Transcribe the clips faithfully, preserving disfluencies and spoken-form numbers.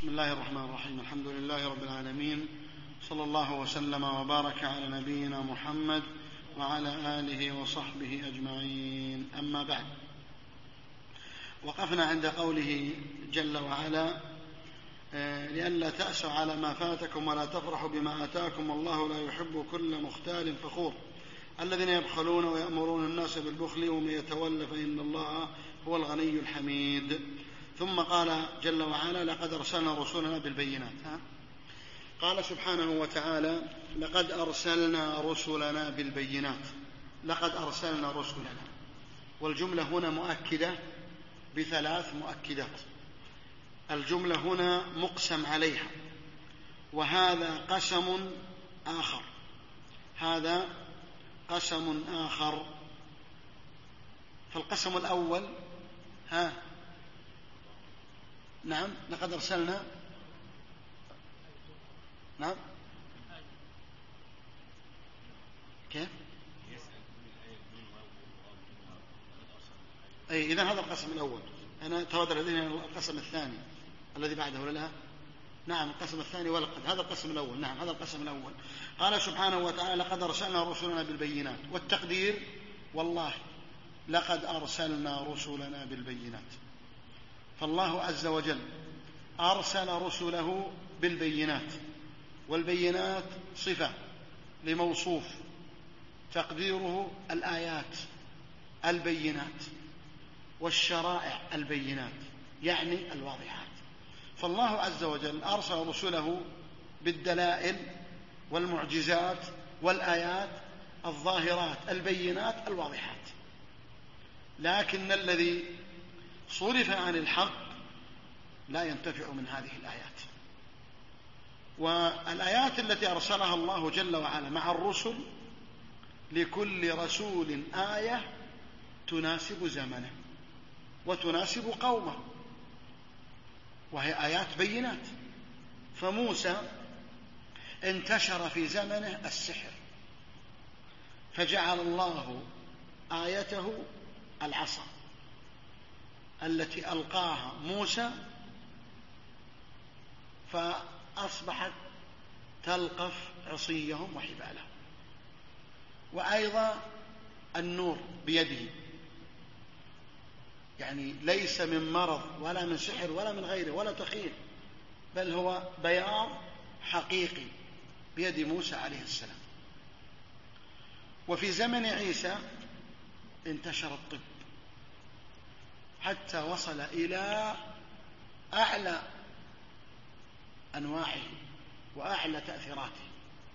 بسم الله الرحمن الرحيم. الحمد لله رب العالمين، صلى الله وسلم وبارك على نبينا محمد وعلى آله وصحبه أجمعين. أما بعد، وقفنا عند قوله جل وعلا: لئلا تأسوا على ما فاتكم ولا تفرحوا بما آتاكم والله لا يحب كل مختال فخور الذين يبخلون ويأمرون الناس بالبخل ومن يتولى فإن الله هو الغني الحميد. ثم قال جل وعلا: لقد أرسلنا رسلنا بالبينات. ها؟ قال سبحانه وتعالى: لقد أرسلنا رسلنا بالبينات. لقد أرسلنا رسلنا، والجملة هنا مؤكدة بثلاث مؤكدات. الجملة هنا مقسم عليها، وهذا قسم آخر، هذا قسم آخر. فالقسم الأول ها نعم لقد أرسلنا نعم كيف أي إذن هذا القسم الأول. أنا تبادر لدينا القسم الثاني الذي بعده ولا لا؟ نعم القسم الثاني ولقد، هذا القسم الأول. نعم هذا القسم الأول. قال سبحانه وتعالى: لقد أرسلنا رسلنا بالبينات. والتقدير: والله لقد أرسلنا رسلنا بالبينات. فالله عز وجل أرسل رسله بالبينات، والبينات صفة لموصوف تقديره الآيات البينات والشرائع البينات، يعني الواضحات. فالله عز وجل أرسل رسله بالدلائل والمعجزات والآيات الظاهرات البينات الواضحات. لكن الذي صرف عن الحق لا ينتفع من هذه الآيات. والآيات التي أرسلها الله جل وعلا مع الرسل، لكل رسول آية تناسب زمنه وتناسب قومه، وهي آيات بينات. فموسى انتشر في زمنه السحر، فجعل الله آيته العصا التي ألقاها موسى، فأصبحت تلقف عصيهم وحبالهم. وأيضا النور بيده، يعني ليس من مرض ولا من سحر ولا من غيره ولا تخيل، بل هو بياض حقيقي بيد موسى عليه السلام. وفي زمن عيسى انتشر الطب حتى وصل إلى أعلى أنواعه وأعلى تأثيراته.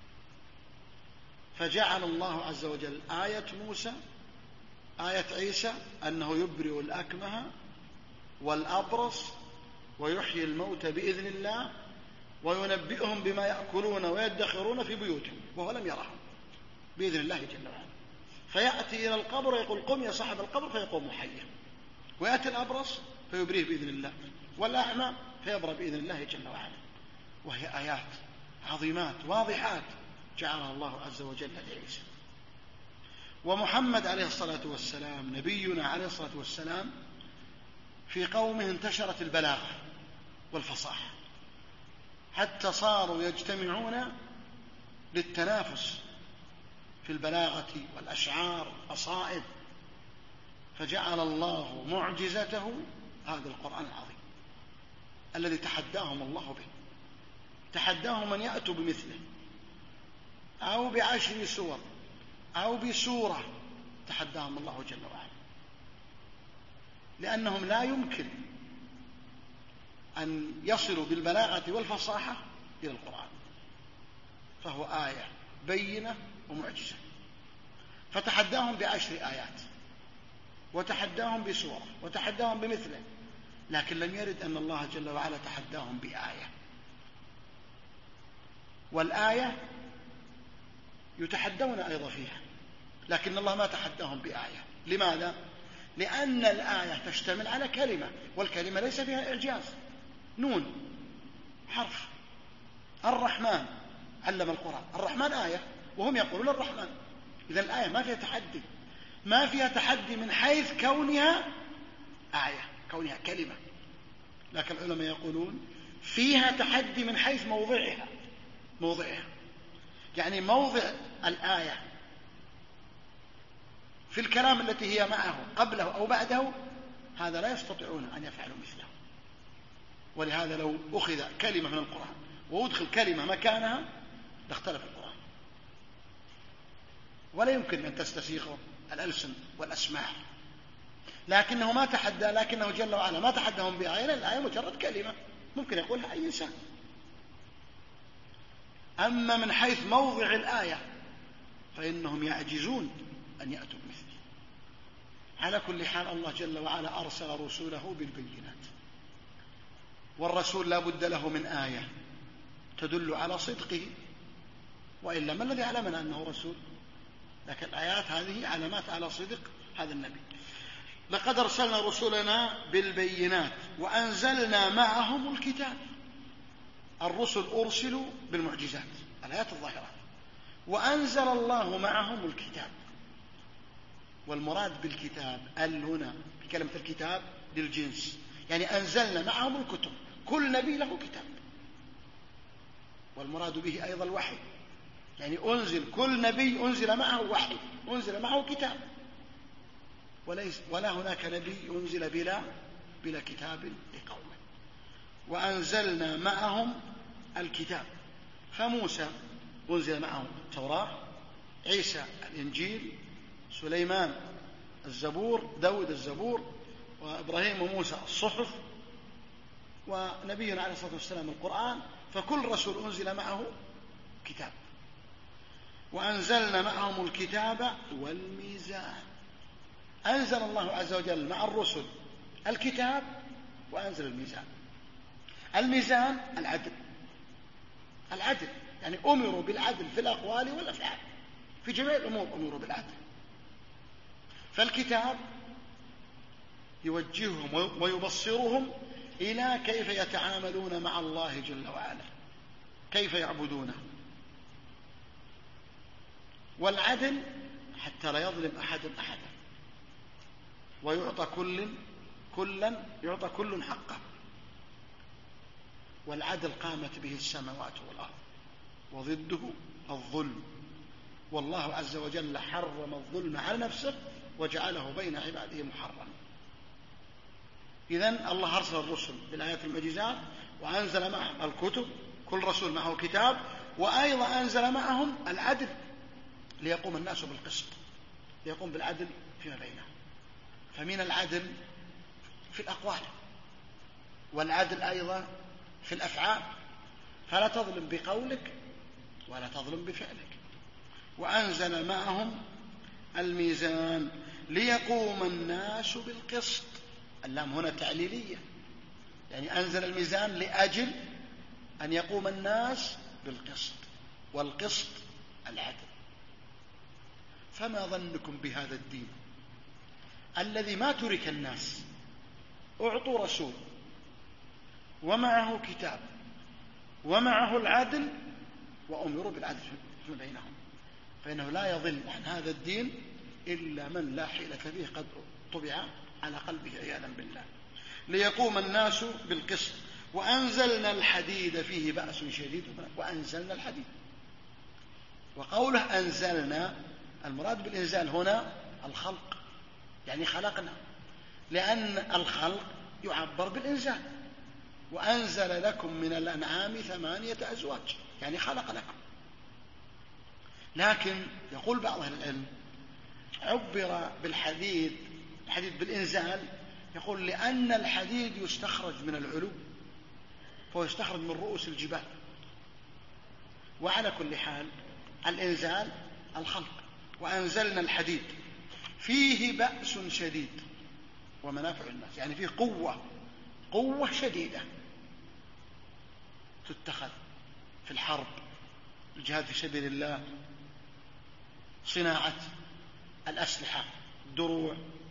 فجعل الله عز وجل آية موسى آية عيسى أنه يبرئ الأكمه والأبرص ويحيي الموتى بإذن الله وينبئهم بما يأكلون ويدخرون في بيوتهم وهو لم يرهم بإذن الله جل وعلا. فيأتي إلى القبر ويقول: قم يا صاحب القبر، فيقوم حيا. ويأتي الأبرص فيبريه بإذن الله، والأعمى فيبرأ بإذن الله جل وعلا. وهي آيات عظيمات واضحات جعلها الله عز وجل لعيسى. ومحمد عليه الصلاة والسلام نبينا عليه الصلاة والسلام في قومه انتشرت البلاغة والفصاحة، حتى صاروا يجتمعون للتنافس في البلاغة والأشعار والقصائد. فجعل الله معجزته هذا القرآن العظيم الذي تحداهم الله به. تحداهم أن يأتوا بمثله أو بعشر سور أو بسورة، تحداهم الله جل وعلا، لأنهم لا يمكن أن يصلوا بالبلاغة والفصاحة إلى القرآن، فهو آية بينة ومعجزة. فتحداهم بعشر آيات، وتحداهم بسورة، وتحداهم بمثله، لكن لم يرد أن الله جل وعلا تحداهم بآية. والآية يتحدون أيضا فيها، لكن الله ما تحداهم بآية. لماذا؟ لأن الآية تشتمل على كلمة، والكلمة ليس فيها إعجاز. نون حرف. الرحمن علم القرآن، الرحمن آية وهم يقولون الرحمن. إذن الآية ما فيها تحدي، ما فيها تحدي من حيث كونها آية، كونها كلمة. لكن العلماء يقولون فيها تحدي من حيث موضعها موضعها يعني موضع الآية في الكلام التي هي معه قبله أو بعده، هذا لا يستطيعون أن يفعلوا مثله. ولهذا لو أخذ كلمة من القرآن وأدخل كلمة مكانها لاختلف القرآن، ولا يمكن أن تستسيغه الألسن والأسماع. لكنه ما تحدى لكنه جل وعلا ما تحدهم بآية، لأن الآية مجرد كلمة ممكن يقولها أي إنسان. أما من حيث موضع الآية فإنهم يعجزون أن يأتوا بمثله. على كل حال الله جل وعلا أرسل رسوله بالبينات، والرسول لا بد له من آية تدل على صدقه، وإلا ما الذي علمنا أنه رسول؟ لكن الآيات هذه علامات على صدق هذا النبي. لقد أرسلنا رسلنا بالبينات وأنزلنا معهم الكتاب. الرسل أرسلوا بالمعجزات الآيات الظاهرة، وأنزل الله معهم الكتاب. والمراد بالكتاب ال هنا بكلمة الكتاب للجنس، يعني أنزلنا معهم الكتب، كل نبي له كتاب. والمراد به أيضا الوحي، يعني أنزل كل نبي أنزل معه وحي، أنزل معه كتاب، وليس ولا هناك نبي أنزل بلا بلا كتاب لقومه. وأنزلنا معهم الكتاب، فموسى أنزل معه التوراة، عيسى الإنجيل، سليمان الزبور، داود الزبور، وإبراهيم وموسى الصحف، ونبينا عليه الصلاة والسلام القرآن. فكل رسول أنزل معه كتاب. وأنزلنا معهم الكتاب والميزان. أنزل الله عز وجل مع الرسل الكتاب وأنزل الميزان. الميزان العدل، العدل يعني أمروا بالعدل في الأقوال والأفعال، في جميع الأمور أمروا بالعدل. فالكتاب يوجههم ويبصرهم إلى كيف يتعاملون مع الله جل وعلا، كيف يعبدونه. والعدل حتى لا يظلم أحد أحدا، ويعطى كل كلا يعطى كل حقه. والعدل قامت به السماوات والأرض، وضده الظلم. والله عز وجل حرم الظلم على نفسه وجعله بين عباده محرما. إذن الله أرسل الرسل بالآيات المعجزات، وأنزل معهم الكتب، كل رسول معه كتاب، وأيضا أنزل معهم العدل ليقوم الناس بالقسط، ليقوم بالعدل فيما بينهم. فمن العدل في الأقوال، والعدل أيضا في الأفعال، فلا تظلم بقولك ولا تظلم بفعلك. وأنزل معهم الميزان ليقوم الناس بالقسط. اللام هنا تعليلية، يعني أنزل الميزان لأجل أن يقوم الناس بالقسط، والقسط العدل. فما ظنكم بهذا الدين الذي ما ترك الناس أعطوا رسول ومعه كتاب ومعه العدل وأمروا بالعدل فيما بينهم، فإنه لا يضل عن هذا الدين إلا من لا حيلة به قد طبع على قلبه عياذا بالله. ليقوم الناس بالقسط. وأنزلنا الحديد فيه بأس شديد. وأنزلنا الحديد، وقوله أنزلنا المراد بالإنزال هنا الخلق، يعني خلقنا، لأن الخلق يعبر بالإنزال. وأنزل لكم من الأنعام ثمانية أزواج، يعني خلق لكم. لكن يقول بعض أهل العلم عبر بالحديد الحديد بالإنزال، يقول لأن الحديد يستخرج من العلو، فهو يستخرج من رؤوس الجبال. وعلى كل حال الإنزال الخلق. وأنزلنا الحديد فيه بأس شديد ومنافع الناس، يعني فيه قوة قوة شديدة تتخذ في الحرب، الجهاد في سبيل الله، صناعة الأسلحة، الدروع،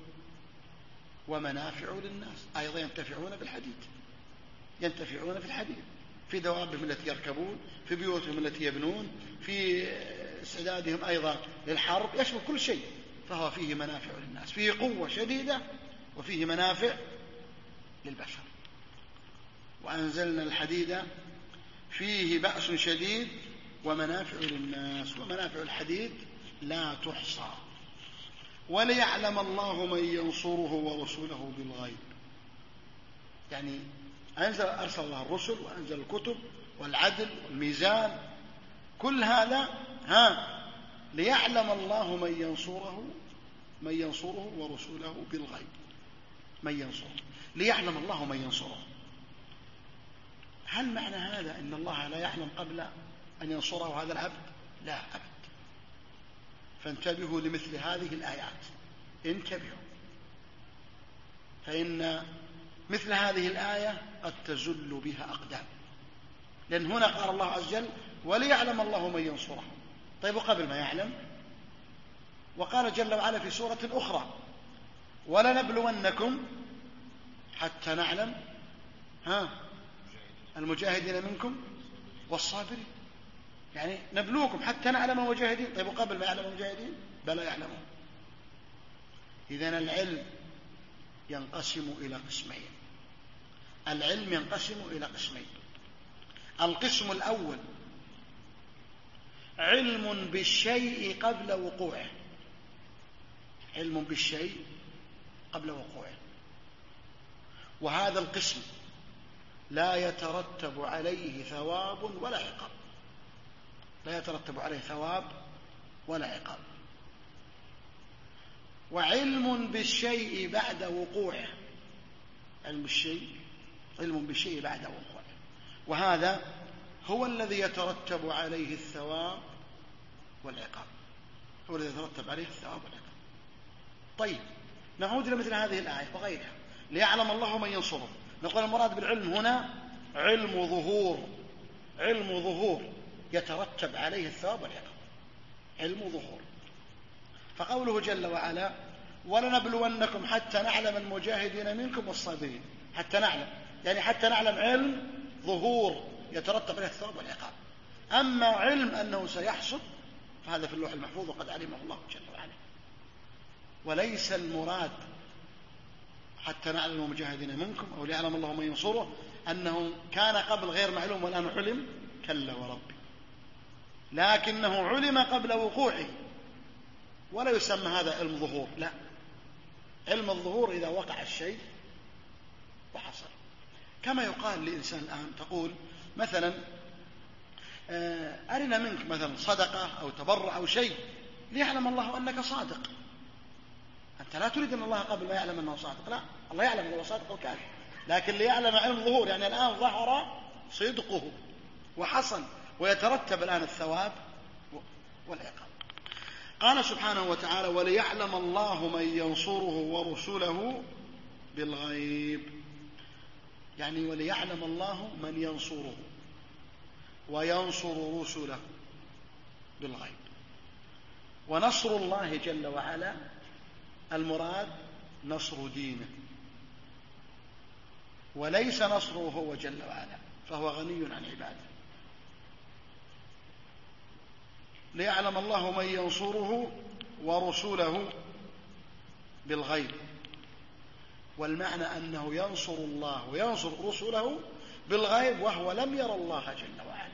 ومنافع للناس. أيضا ينتفعون بالحديد، ينتفعون في الحديد في دوابهم التي يركبون، في بيوتهم التي يبنون، في استعدادهم أيضا للحرب، يشمل كل شيء. فهو فيه منافع للناس، فيه قوة شديدة وفيه منافع للبشر. وأنزلنا الحديد فيه بأس شديد ومنافع للناس. ومنافع الحديد لا تحصى. وليعلم الله من ينصره ورسوله بالغيب. يعني أنزل أرسل الله الرسل وأنزل الكتب والعدل والميزان، كل هذا ها ليعلم الله من ينصره من ينصره ورسوله بالغيب. من ينصره، ليعلم الله من ينصره. هل معنى هذا أن الله لا يعلم قبل أن ينصره هذا العبد؟ لا أبد. فانتبهوا لمثل هذه الآيات، انتبهوا، فإن مثل هذه الآية قد تزل بها أقدام. لأن هنا قال الله عز وجل وليعلم الله من ينصره. طيب وقبل ما يعلم وقال جل وعلا في سورة أخرى ولنبلونكم حتى نعلم ها المجاهدين منكم والصابرين. يعني نبلوكم حتى نعلم المجاهدين. طيب وقبل ما يعلم المجاهدين؟ بلا يعلمون. إذن العلم ينقسم إلى قسمين. العلم ينقسم إلى قسمين. القسم الأول علم بالشيء قبل وقوعه. علم بالشيء قبل وقوعه، وهذا القسم لا يترتب عليه ثواب ولا عقاب. لا يترتب عليه ثواب ولا عقاب. وعلم بالشيء بعد وقوعه. علم الشيء علم بالشيء بعد وقوعه، وهذا هو الذي يترتب عليه الثواب والعقاب. هو الذي يترتب عليه الثواب والعقاب. طيب نعود إلى مثل هذه الآية وغيرها. ليعلم الله من ينصره. نقول المراد بالعلم هنا علم ظهور. علم ظهور يترتب عليه الثواب والعقاب. علم ظهور. فقوله جل وعلا ولنبلونكم حتى نعلم المجاهدين منكم والصابرين. حتى نعلم يعني حتى نعلم علم ظهور يترتب عليه الثواب والعقاب. أما علم أنه سيحصل فهذا في اللوح المحفوظ وقد علمه الله جل وعلا. وليس المراد حتى نعلم المجاهدين منكم أو ليعلم الله من ينصره أنه كان قبل غير معلوم والآن علم. كلا وربي، لكنه علم قبل وقوعه، ولا يسمى هذا علم ظهور. لا، علم الظهور إذا وقع الشيء وحصل. كما يقال لإنسان الآن تقول مثلا أرنا منك مثلا صدقة أو تبرع أو شيء ليعلم الله أنك صادق. أنت لا تريد أن الله قبل ما يعلم أنه صادق، لا، الله يعلم أنه صادق وكاذب، لكن ليعلم علم ظهور يعني الآن ظهر صدقه وحصل ويترتب الآن الثواب والعقاب. قال سبحانه وتعالى وليعلم الله من ينصره ورسله بالغيب. يعني وليعلم الله من ينصره وينصر رسله بالغيب. ونصر الله جل وعلا المراد نصر دينه، وليس نصره هو جل وعلا، فهو غني عن عباده. ليعلم الله من ينصره ورسله بالغيب. والمعنى أنه ينصر الله وينصر رسله بالغيب وهو لم ير الله جل وعلا،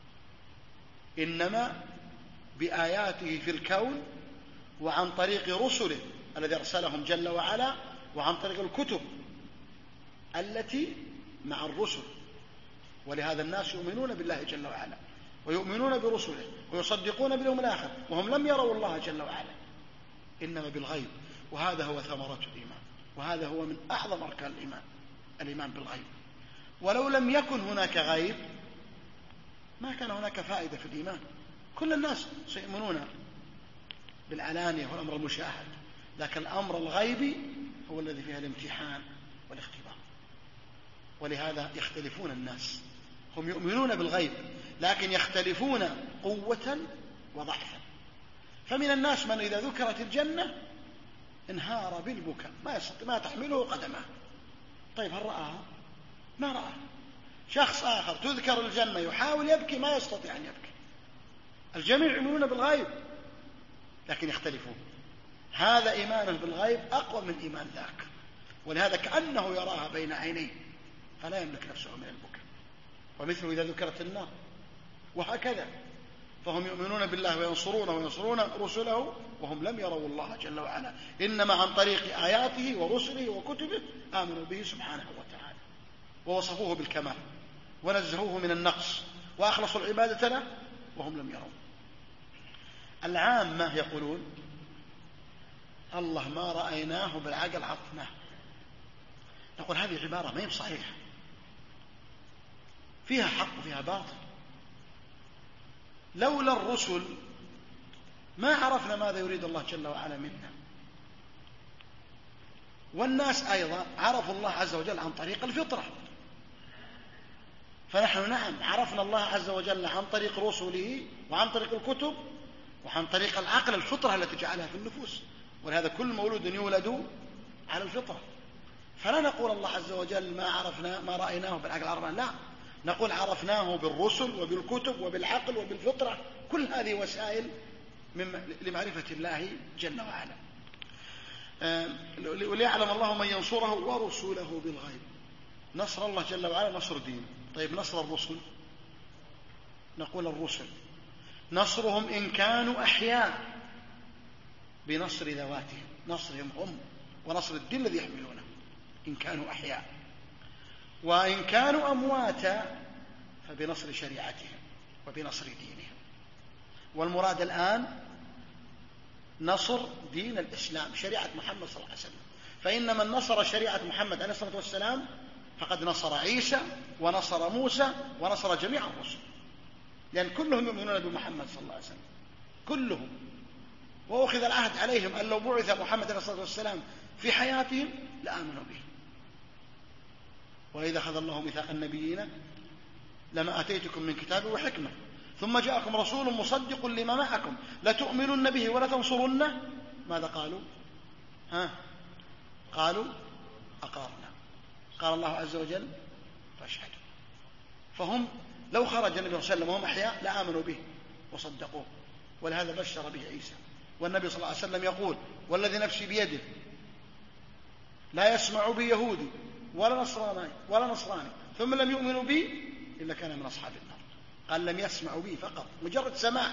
إنما بآياته في الكون وعن طريق رسله الذي أرسلهم جل وعلا وعن طريق الكتب التي مع الرسل. ولهذا الناس يؤمنون بالله جل وعلا ويؤمنون برسله ويصدقون باليوم الآخر وهم لم يروا الله جل وعلا، إنما بالغيب. وهذا هو ثمرة الإيمان، وهذا هو من أعظم أركان الإيمان، الإيمان بالغيب. ولو لم يكن هناك غيب ما كان هناك فائدة في الإيمان. كل الناس سيؤمنون بالعلانية والأمر المشاهد، لكن الأمر الغيبي هو الذي فيه الامتحان والاختبار. ولهذا يختلفون الناس، هم يؤمنون بالغيب لكن يختلفون قوة وضعفا. فمن الناس من إذا ذكرت الجنة انهار بالبكاء، ما يستطيع، ما تحمله قدمه. طيب هل رآها؟ ما رآها. شخص آخر تذكر الجنة يحاول يبكي، ما يستطيع أن يبكي. الجميع يؤمنون بالغيب لكن يختلفون. هذا إيمانه بالغيب أقوى من إيمان ذاك، ولهذا كأنه يراها بين عينيه فلا يملك نفسه من البكاء، ومثله إذا ذكرت النار، وهكذا. فهم يؤمنون بالله وينصرونه وينصرون رسله وهم لم يروا الله جل وعلا، إنما عن طريق آياته ورسله وكتبه آمنوا به سبحانه وتعالى، ووصفوه بالكمال ونزهوه من النقص وأخلصوا العبادة له وهم لم يروا. العامة يقولون الله ما رأيناه بالعقل عرفناه. نقول هذه عبارة ما هي بصحيحة، فيها حق وفيها باطل. لولا الرسل ما عرفنا ماذا يريد الله جل وعلا منا. والناس أيضا عرفوا الله عز وجل عن طريق الفطرة، فنحن نعم عرفنا الله عز وجل عن طريق رسله وعن طريق الكتب وعن طريق العقل، الفطرة التي جعلها في النفوس. ولهذا كل مولود يولد على الفطرة. فلا نقول الله عز وجل ما عرفنا ما رأيناه بالعقل عرفناه، لا، نقول عرفناه بالرسل وبالكتب وبالعقل وبالفطرة. كل هذه وسائل لمعرفة الله جل وعلا. وليعلم الله من ينصره ورسوله بالغيب. نصر الله جل وعلا نصر دين. طيب نصر الرسل، نقول الرسل نصرهم إن كانوا أحياء بنصر ذواتهم، نصرهم هم ونصر الدين الذي يحملونه إن كانوا أحياء، وإن كانوا أمواتا فبنصر شريعتهم وبنصر دينهم. والمراد الآن نصر دين الإسلام، شريعة محمد صلى الله عليه وسلم. فإن من نصر شريعة محمد عليه الصلاة والسلام فقد نصر عيسى ونصر موسى ونصر جميع الرسل، لأن كلهم يؤمنون بمحمد صلى الله عليه وسلم كلهم، وأخذ العهد عليهم أن لو بعث محمد عليه الصلاة والسلام في حياتهم لآمنوا به. وإذا أخذ الله ميثاق النبيين لما آتيتكم من كتاب وحكمة ثم جاءكم رسول مصدق لما معكم لتؤمنن به ولا تنصرنه، ماذا قالوا؟ ها قالوا أقررنا. قال الله عز وجل فاشهدوا. فهم لو خرج النبي صلى الله عليه وسلم وهم أحياء لآمنوا به وصدقوه. ولهذا بشر به عيسى. والنبي صلى الله عليه وسلم يقول والذي نفسي بيده لا يسمع بي يهودي ولا نصراني ولا نصراني ثم لم يؤمنوا بي إلا كان من أصحاب النار. قال لم يسمعوا بي فقط، مجرد سماع.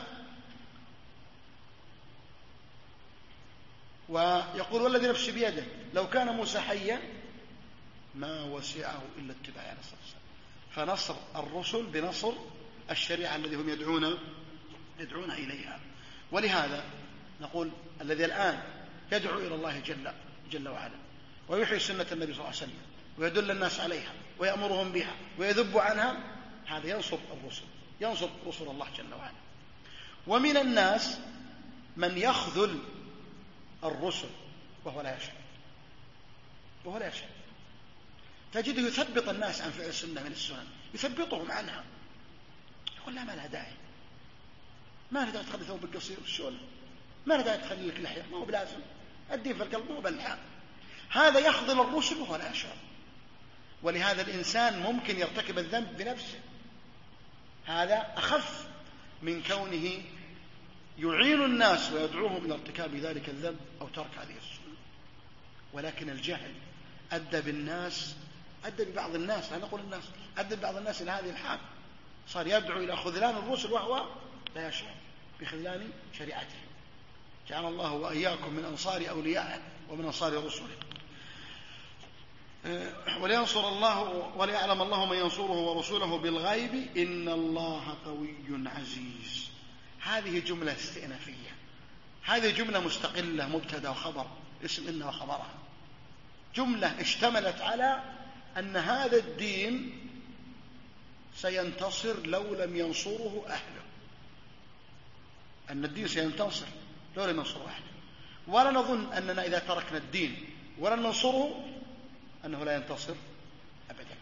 ويقول والذي نفسي بيده لو كان موسى حيا ما وسعه إلا اتباع عليه الصلاة والسلام. فنصر الرسل بنصر الشريعة الذي هم يدعون يدعون إليها. ولهذا نقول الذي الآن يدعو إلى الله جل, جل وعلا ويحيي سنة النبي صلى الله عليه وسلم ويدل الناس عليها ويأمرهم بها ويذب عنها، هذا ينصر الرسل، ينصر رسل الله جل وعلا. ومن الناس من يخذل الرسل وهو لا يشاء وهو لا يشاء تجده يثبط الناس عن فعل السنة من السنن، يثبطهم عنها. يقول لا، ما لها داعي، ما لها داعي تخلي ثوبك قصير الشغل، ما لها داعي تخلي لك لحية، ما هو بلازم، الدين في القلب مو باللحى. هذا يخذل الرسل وهو لا يشاء. ولهذا الإنسان ممكن يرتكب الذنب بنفسه، هذا أخف من كونه يعين الناس ويدعوهم إلى ارتكاب ذلك الذنب أو ترك هذه السنة. ولكن الجهل أدى بالناس أدى ببعض الناس، لا نقول الناس، أدى ببعض الناس إلى هذه الحال، صار يدعو إلى خذلان الرسل وهو لا يشاء بخذلان شريعته. جعل الله وإياكم من أنصار أوليائه ومن أنصار رسله. ولينصر الله وليعلم الله من ينصره ورسوله بالغيب إن الله قوي عزيز. هذه جملة استئنافية، هذه جملة مستقلة، مبتدأ وخبر، اسم إن وخبرها، جملة اشتملت على أن هذا الدين سينتصر لو لم ينصره أهله، أن الدين سينتصر لو لم ينصره أهله. ولا نظن أننا إذا تركنا الدين ولن ننصره أنه لا ينتصر أبدا.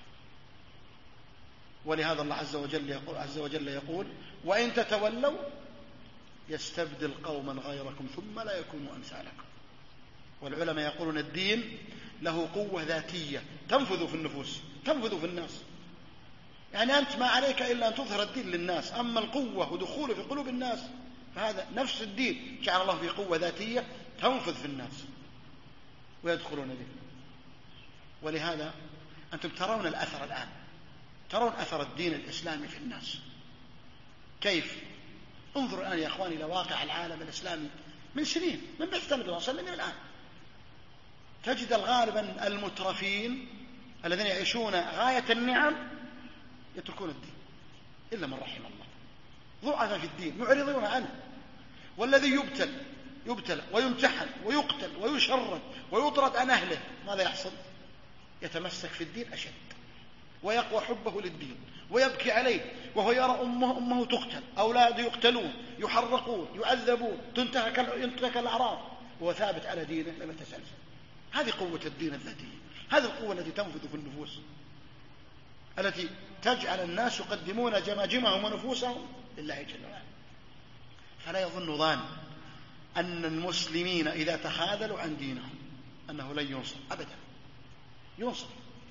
ولهذا الله عز وجل يقول, عز وجل يقول وإن تتولوا يستبدل قوما غيركم ثم لا يكونوا أمثالكم. والعلماء يقولون الدين له قوة ذاتية تنفذ في النفوس، تنفذ في الناس. يعني أنت ما عليك إلا أن تظهر الدين للناس، أما القوة ودخوله في قلوب الناس فهذا نفس الدين جعل الله في قوة ذاتية تنفذ في الناس ويدخلون به. ولهذا أنتم ترون الأثر الآن، ترون أثر الدين الإسلامي في الناس كيف. انظروا الآن يا أخواني إلى واقع العالم الإسلامي من سنين، من بعثة النبي صلى الله عليه وسلم الآن، تجد غالبا المترفين الذين يعيشون غاية النعم يتركون الدين إلا من رحم الله، ضعف في الدين معرضون عنه. والذي يبتل يبتلى ويمتحن ويقتل ويشرد ويطرد عن أهله، ماذا يحصل؟ يتمسك في الدين أشد ويقوى حبه للدين ويبكي عليه، وهو يرى أمه, أمه تقتل، أولاده يقتلون يحرقون يعذبون تنتهك ينتهك الأعراض، وهو ثابت على دينه لم يتزلزل. هذه قوة الدين الذاتي، هذه القوة التي تنفذ في النفوس، التي تجعل الناس يقدمون جماجمهم ونفوسهم لله جل وعلا. فلا يظن ظان أن المسلمين إذا تخاذلوا عن دينهم أنه لن ينصر أبدا، ينصر.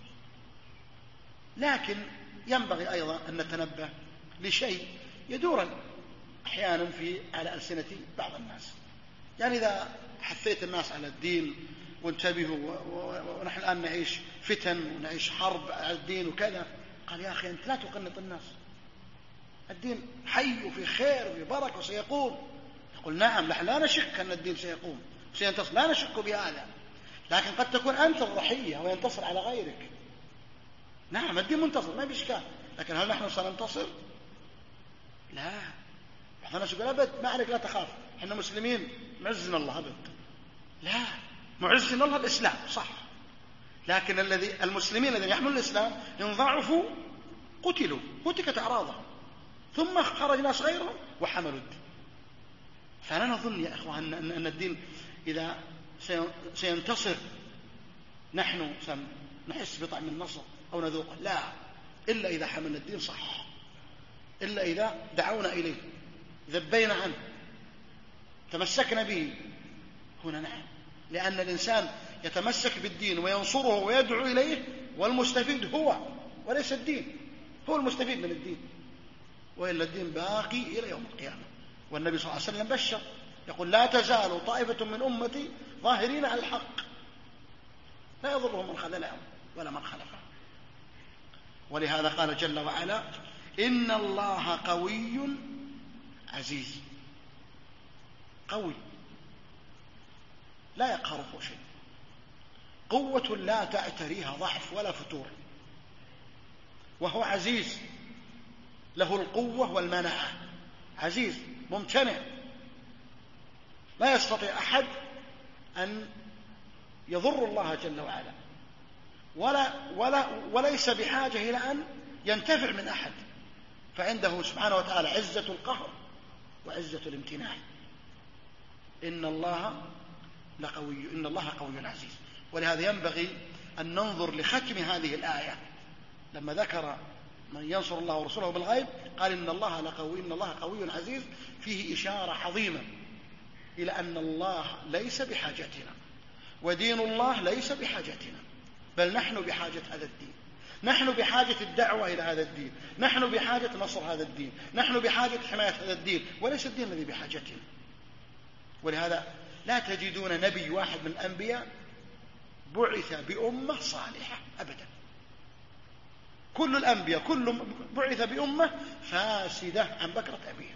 لكن ينبغي أيضا أن نتنبه لشيء يدور أحيانا في على ألسنة بعض الناس. يعني إذا حثيت الناس على الدين وانتبهوا ونحن الآن نعيش فتن ونعيش حرب على الدين وكذا، قال يا أخي أنت لا تقنط الناس، الدين حي وفي خير وفي بركة وسيقوم. يقول نعم، نحن لا نشك أن الدين سيقوم سينتصر، لا نشك بهذا، لكن قد تكون أنت الضحية وينتصر على غيرك. نعم الدين منتصر ما في إشكال، لكن هل نحن سننتصر؟ لا. بعض الناس يقول أبد ما عليك لا تخاف، احنا مسلمين معزنا الله. أبد لا، معزنا الله الإسلام صح، لكن الذي المسلمين الذين يحملون الإسلام إن ضعفوا قتلوا هتكت أعراضهم، ثم خرج ناس غيرهم وحملوا الدين. فلا نظن يا إخوان أن الدين إذا سينتصر نحن سنحس بطعم النصر أو نذوقه، لا، إلا إذا حملنا الدين صح، إلا إذا دعونا إليه ذبينا عنه تمسكنا به. هنا نعم، لأن الإنسان يتمسك بالدين وينصره ويدعو إليه، والمستفيد هو وليس الدين، هو المستفيد من الدين، وإلا الدين باقي إلى يوم القيامة. والنبي صلى الله عليه وسلم بشر يقول لا تزال طائفة من أمتي ظاهرين على الحق لا يضرهم من خذلهم ولا من خلفهم. ولهذا قال جل وعلا إن الله قوي عزيز. قوي لا يقهره شيء، قوة لا تعتريها ضعف ولا فتور، وهو عزيز له القوة والمنعة، عزيز ممتنع، لا يستطيع أحد أن يضر الله جل وعلا، ولا ولا وليس بحاجة إلى أن ينتفع من أحد، فعنده سبحانه وتعالى عزة القهر وعزة الامتناع. إن الله لقوي، إن الله قوي عزيز. ولهذا ينبغي أن ننظر لختم هذه الآية لما ذكر من ينصر الله ورسوله بالغيب قال إن الله لقوي، إن الله قوي عزيز، فيه إشارة عظيمة إلى أن الله ليس بحاجتنا، ودين الله ليس بحاجتنا، بل نحن بحاجة هذا الدين، نحن بحاجة الدعوة إلى هذا الدين، نحن بحاجة نصر هذا الدين، نحن بحاجة حماية هذا الدين، وليس الدين الذي بحاجتنا. ولهذا لا تجدون نبي واحد من الأنبياء بعث بأمة صالحة أبدا، كل الأنبياء كل بعث بأمة فاسدة عن بكرة أبيها.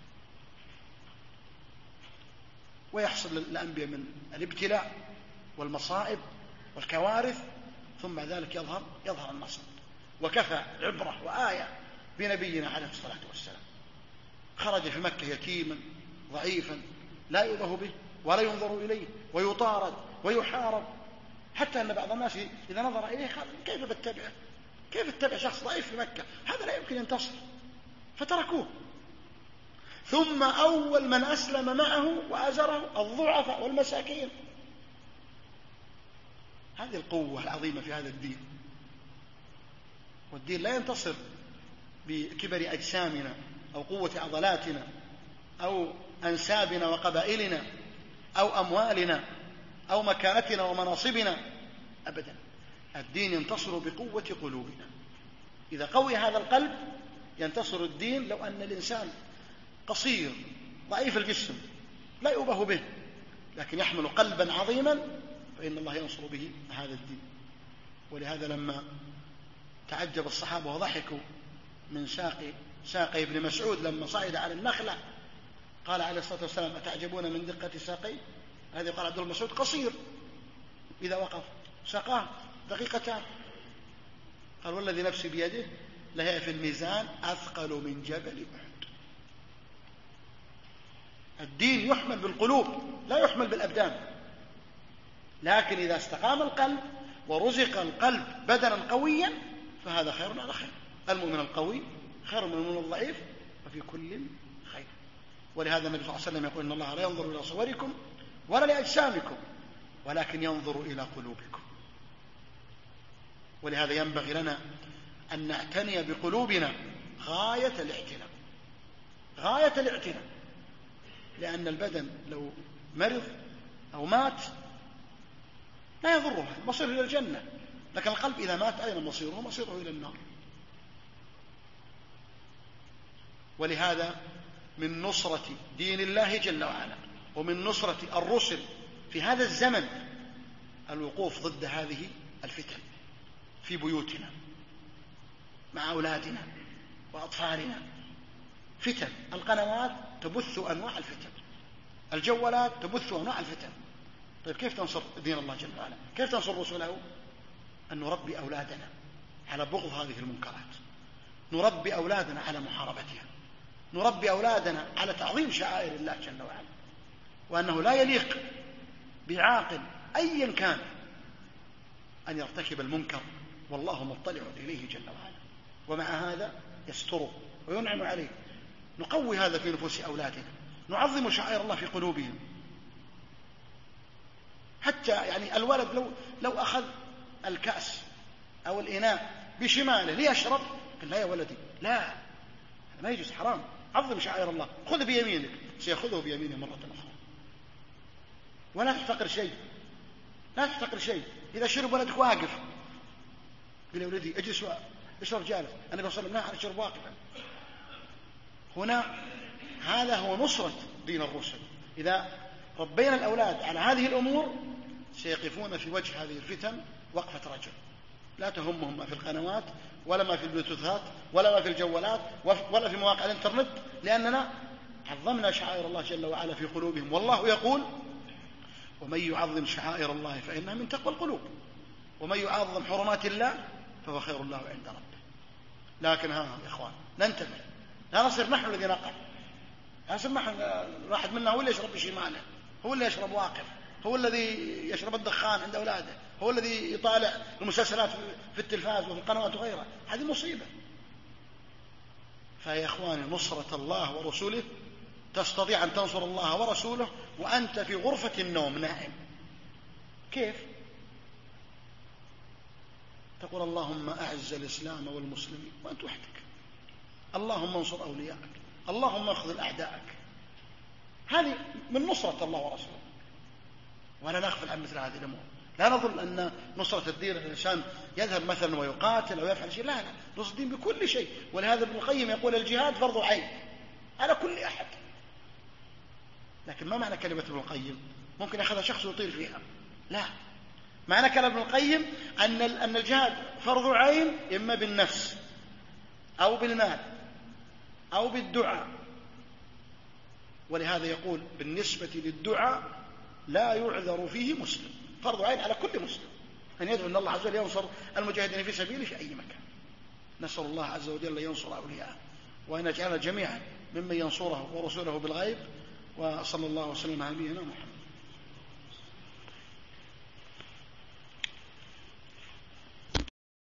ويحصل للأنبياء من الابتلاء والمصائب والكوارث، ثم ذلك يظهر يظهر النصر. وكفى عبرة وآية بنبينا عليه الصلاة والسلام، خرج في مكة يتيما ضعيفا لا يؤبه به ولا ينظر إليه ويطارد ويحارب، حتى أن بعض الناس إذا نظر إليه قال كيف بتبعه، كيف اتبع شخص ضعيف في مكة، هذا لا يمكن ينتصر، فتركوه. ثم أول من أسلم معه وأزره الضعفاء والمساكين. هذه القوة العظيمة في هذا الدين. والدين لا ينتصر بكبر أجسامنا أو قوة عضلاتنا أو أنسابنا وقبائلنا أو أموالنا أو مكانتنا ومناصبنا أبدا. الدين ينتصر بقوة قلوبنا. إذا قوي هذا القلب ينتصر الدين. لو أن الإنسان قصير ضعيف الجسم لا يؤبه به، لكن يحمل قلبا عظيما فإن الله ينصر به هذا الدين. ولهذا لما تعجب الصحابة وضحكوا من ساقي ساقي ابن مسعود لما صعد على النخلة قال عليه الصلاة والسلام أتعجبون من دقة ساقي؟ هذا قال عبد الله مسعود قصير إذا وقف ساقاه دقيقتان. قال والذي نفسي بيده لهي في الميزان أثقل من جبل أحد. الدين يحمل بالقلوب لا يحمل بالأبدان، لكن إذا استقام القلب ورزق القلب بدنا قويا فهذا خير على خير. المؤمن القوي خير من المؤمن الضعيف وفي كل خير. ولهذا النبي صلى الله عليه وسلم يقول إن الله لا ينظر إلى صوركم ولا لأجسامكم ولكن ينظر إلى قلوبكم. ولهذا ينبغي لنا أن نعتني بقلوبنا غاية الاعتناء غاية الاعتناء لأن البدن لو مرض أو مات لا يضرها، مصيره إلى الجنة، لكن القلب إذا مات أين مصيره؟ مصيره إلى النار. ولهذا من نصرة دين الله جل وعلا ومن نصرة الرسل في هذا الزمن الوقوف ضد هذه الفتن في بيوتنا مع أولادنا وأطفالنا. فتن القنوات تبث أنواع الفتن، الجوالات تبث أنواع الفتن. طيب كيف تنصر دين الله جل وعلا؟ كيف تنصر رسوله؟ أن نربي أولادنا على بغض هذه المنكرات، نربي أولادنا على محاربتها، نربي أولادنا على تعظيم شعائر الله جل وعلا، وأنه لا يليق بعاقل أيا كان أن يرتكب المنكر والله مطلع إليه جل وعلا، ومع هذا يستره وينعم عليه. نقوي هذا في نفوس أولادنا، نعظم شعائر الله في قلوبهم. حتى يعني الولد لو, لو أخذ الكأس أو الإناء بشماله ليشرب قل لا يا ولدي لا، ما يجوز، حرام. عظم شعائر الله، خذ بيمينك، سيأخذه بيمينه مرة أخرى. ولا تحتقر شيء، لا تحتقر شيء. إذا شرب ولدك واقف قل يا ولدي اجلس اشرب جالس، النبي صلى الله عليه وسلم نهى عن الشرب واقفا. هنا هذا هو نصرة دين الرسل. إذا ربينا الأولاد على هذه الأمور سيقفون في وجه هذه الفتن وقفة رجل، لا تهمهم ما في القنوات ولا ما في البلوتوثات ولا ما في الجوالات ولا في مواقع الانترنت، لأننا عظمنا شعائر الله جل وعلا في قلوبهم. والله يقول ومن يعظم شعائر الله فإنها من تقوى القلوب ومن يعظم حرمات الله فهو خير الله عند ربه. لكن ها يا إخوان ننتبه، لا نصير نحن الذي نقع، لا نصير نحن واحد منا هو اللي يشرب بشماله، هو اللي يشرب واقف، هو الذي يشرب الدخان عند أولاده، هو الذي يطالع المسلسلات في التلفاز وفي القنوات وغيرها. هذه مصيبة. فيا إخواني نصرة الله ورسوله تستطيع أن تنصر الله ورسوله وأنت في غرفة النوم نائم. كيف؟ تقول اللهم أعز الإسلام والمسلمين وأنت وحدك، اللهم انصر أولياءك، اللهم اخذل أعداءك. هذه من نصرة الله ورسوله. ولا نغفل عن مثل هذه الأمور. لا نظن أن نصرة الدين الإنسان يذهب مثلا ويقاتل أو يفعل شيء، لا لا، نصرة الدين بكل شيء. ولهذا ابن القيم يقول الجهاد فرض عين على كل أحد. لكن ما معنى كلمة ابن القيم؟ ممكن يأخذها شخص ويطير فيها، لا، معنى كلام ابن القيم أن أن الجهاد فرض عين إما بالنفس أو بالمال أو بالدعاء. ولهذا يقول بالنسبة للدعاء لا يعذر فيه مسلم، فرض عين على كل مسلم أن يدعو أن الله عز وجل ينصر المجاهدين في سبيله في أي مكان. نسأل الله عز وجل ينصر أولياءه وأن يجعلنا جميعا ممن ينصره ورسوله بالغيب. وصلى الله وسلم على نبينا محمد.